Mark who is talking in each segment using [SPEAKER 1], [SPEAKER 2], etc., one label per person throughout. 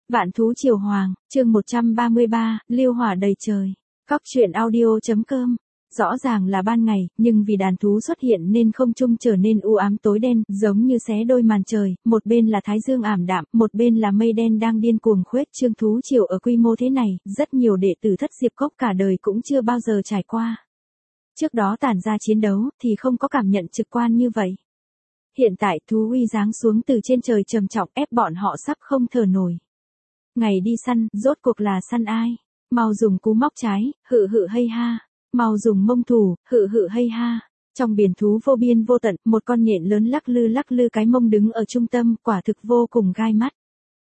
[SPEAKER 1] Vạn thú triều hoàng, chương 133, liêu hỏa đầy trời. Cóc truyện audio.com. Rõ ràng là ban ngày, nhưng vì đàn thú xuất hiện nên không trung trở nên u ám tối đen, giống như xé đôi màn trời, một bên là thái dương ảm đạm, một bên là mây đen đang điên cuồng khuếch trương. Thú triều ở quy mô thế này, rất nhiều đệ tử Thất Diệp Cốc cả đời cũng chưa bao giờ trải qua. Trước đó tản ra chiến đấu, thì không có cảm nhận trực quan như vậy. Hiện tại thú uy giáng xuống từ trên trời trầm trọng ép bọn họ sắp không thở nổi. Ngày đi săn, rốt cuộc là săn ai? Mau dùng cú móc trái, hự hự hay ha. Mau dùng mông thủ, hự hự hay ha. Trong biển thú vô biên vô tận, một con nhện lớn lắc lư cái mông đứng ở trung tâm, quả thực vô cùng gai mắt.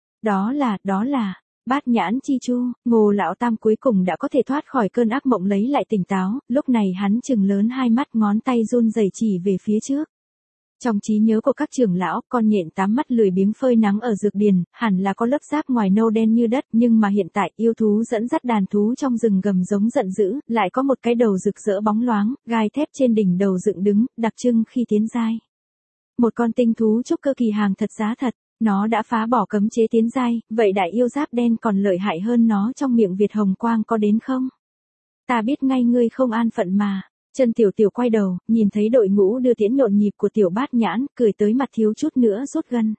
[SPEAKER 1] Đó là, Bát Nhãn Chi Chu. Ngô lão tam cuối cùng đã có thể thoát khỏi cơn ác mộng lấy lại tỉnh táo, lúc này hắn trừng lớn hai mắt, ngón tay run rẩy chỉ về phía trước. Trong trí nhớ của các trưởng lão, con nhện tám mắt lười biếng phơi nắng ở dược điền, hẳn là có lớp giáp ngoài nâu đen như đất, nhưng mà hiện tại yêu thú dẫn dắt đàn thú trong rừng gầm giống giận dữ, lại có một cái đầu rực rỡ bóng loáng, gai thép trên đỉnh đầu dựng đứng, đặc trưng khi tiến giai. Một con tinh thú trúc cơ kỳ hàng thật giá thật, nó đã phá bỏ cấm chế tiến giai, vậy đại yêu giáp đen còn lợi hại hơn nó trong miệng Việt Hồng Quang có đến không? Ta biết ngay ngươi không an phận mà. Chân Tiểu Tiểu quay đầu, nhìn thấy đội ngũ đưa tiễn nhộn nhịp của Tiểu Bát Nhãn, cười tới mặt thiếu chút nữa rút gân.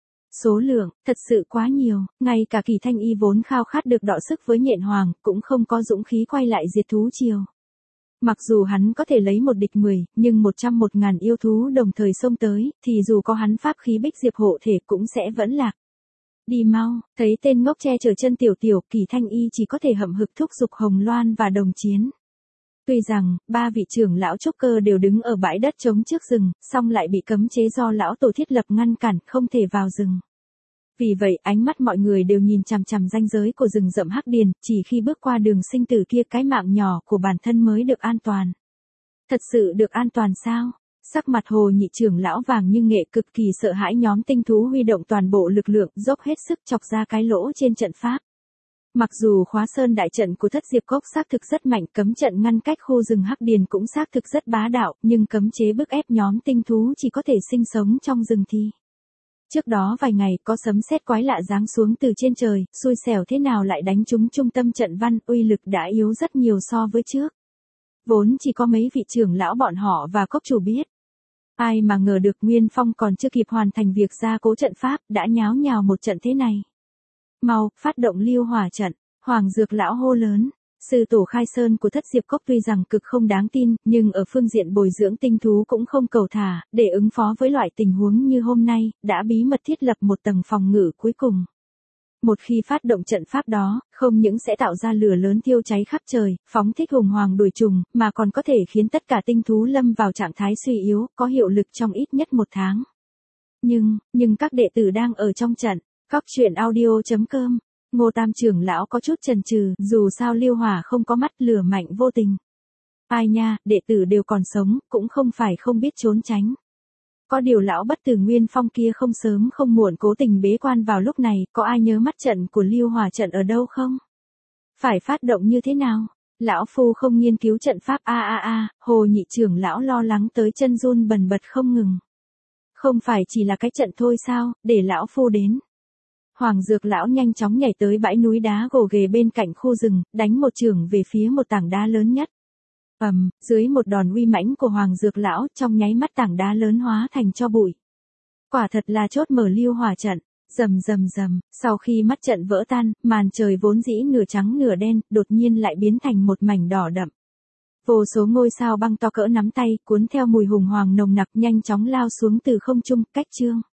[SPEAKER 1] Số lượng, thật sự quá nhiều, ngay cả Kỳ Thanh Y vốn khao khát được đọ sức với nhện hoàng, cũng không có dũng khí quay lại diệt thú triều. Mặc dù hắn có thể lấy một địch 10, nhưng 101.000 yêu thú đồng thời xông tới, thì dù có hắn pháp khí bích diệp hộ thể cũng sẽ vẫn lạc. Đi mau, thấy tên ngốc che chở Chân Tiểu Tiểu, Kỳ Thanh Y chỉ có thể hậm hực thúc giục Hồng Loan và đồng chiến. Tuy rằng, ba vị trưởng lão trúc cơ đều đứng ở bãi đất trống trước rừng, song lại bị cấm chế do lão tổ thiết lập ngăn cản, không thể vào rừng. Vì vậy, ánh mắt mọi người đều nhìn chằm chằm ranh giới của rừng rậm Hắc Điền, chỉ khi bước qua đường sinh tử kia cái mạng nhỏ của bản thân mới được an toàn. Thật sự được an toàn sao? Sắc mặt Hồ Nhị trưởng lão vàng như nghệ, cực kỳ sợ hãi. Nhóm tinh thú huy động toàn bộ lực lượng, dốc hết sức chọc ra cái lỗ trên trận pháp. Mặc dù khóa sơn đại trận của Thất Diệp Cốc xác thực rất mạnh, cấm trận ngăn cách khu rừng Hắc Điền cũng xác thực rất bá đạo, nhưng cấm chế bức ép nhóm tinh thú chỉ có thể sinh sống trong rừng thì. Trước đó vài ngày có sấm sét quái lạ giáng xuống từ trên trời, xui xẻo thế nào lại đánh trúng trung tâm trận văn, uy lực đã yếu rất nhiều so với trước. Vốn chỉ có mấy vị trưởng lão bọn họ và cốc chủ biết. Ai mà ngờ được Nguyên Phong còn chưa kịp hoàn thành việc gia cố trận pháp, đã nháo nhào một trận thế này. Mau, phát động liêu hỏa trận, Hoàng Dược lão hô lớn. Sư tổ khai sơn của Thất Diệp Cốc tuy rằng cực không đáng tin, nhưng ở phương diện bồi dưỡng tinh thú cũng không cầu thả, để ứng phó với loại tình huống như hôm nay, đã bí mật thiết lập một tầng phòng ngự cuối cùng. Một khi phát động trận pháp đó, không những sẽ tạo ra lửa lớn thiêu cháy khắp trời, phóng thích hùng hoàng đuổi trùng, mà còn có thể khiến tất cả tinh thú lâm vào trạng thái suy yếu, có hiệu lực trong ít nhất 1 tháng. Nhưng các đệ tử đang ở trong trận. Cóc truyện audio.com. Ngô Tam trưởng lão có chút chần chừ, dù sao liêu hỏa không có mắt, lửa mạnh vô tình. Ai nha, đệ tử đều còn sống, cũng không phải không biết trốn tránh. Có điều lão bất tử Nguyên Phong kia không sớm không muộn cố tình bế quan vào lúc này, có ai nhớ mắt trận của liêu hỏa trận ở đâu không? Phải phát động như thế nào? Lão phu không nghiên cứu trận pháp Hồ Nhị trưởng lão lo lắng tới chân run bần bật không ngừng. Không phải chỉ là cái trận thôi sao, để lão phu đến. Hoàng Dược lão nhanh chóng nhảy tới bãi núi đá gồ ghề bên cạnh khu rừng, đánh một chưởng về phía một tảng đá lớn nhất. Dưới một đòn uy mãnh của Hoàng Dược lão, trong nháy mắt tảng đá lớn hóa thành tro bụi. Quả thật là chốt mở liêu hỏa trận. Rầm, sau khi mắt trận vỡ tan, màn trời vốn dĩ nửa trắng nửa đen, đột nhiên lại biến thành một mảnh đỏ đậm. Vô số ngôi sao băng to cỡ nắm tay, cuốn theo mùi hùng hoàng nồng nặc nhanh chóng lao xuống từ không trung, cách trương.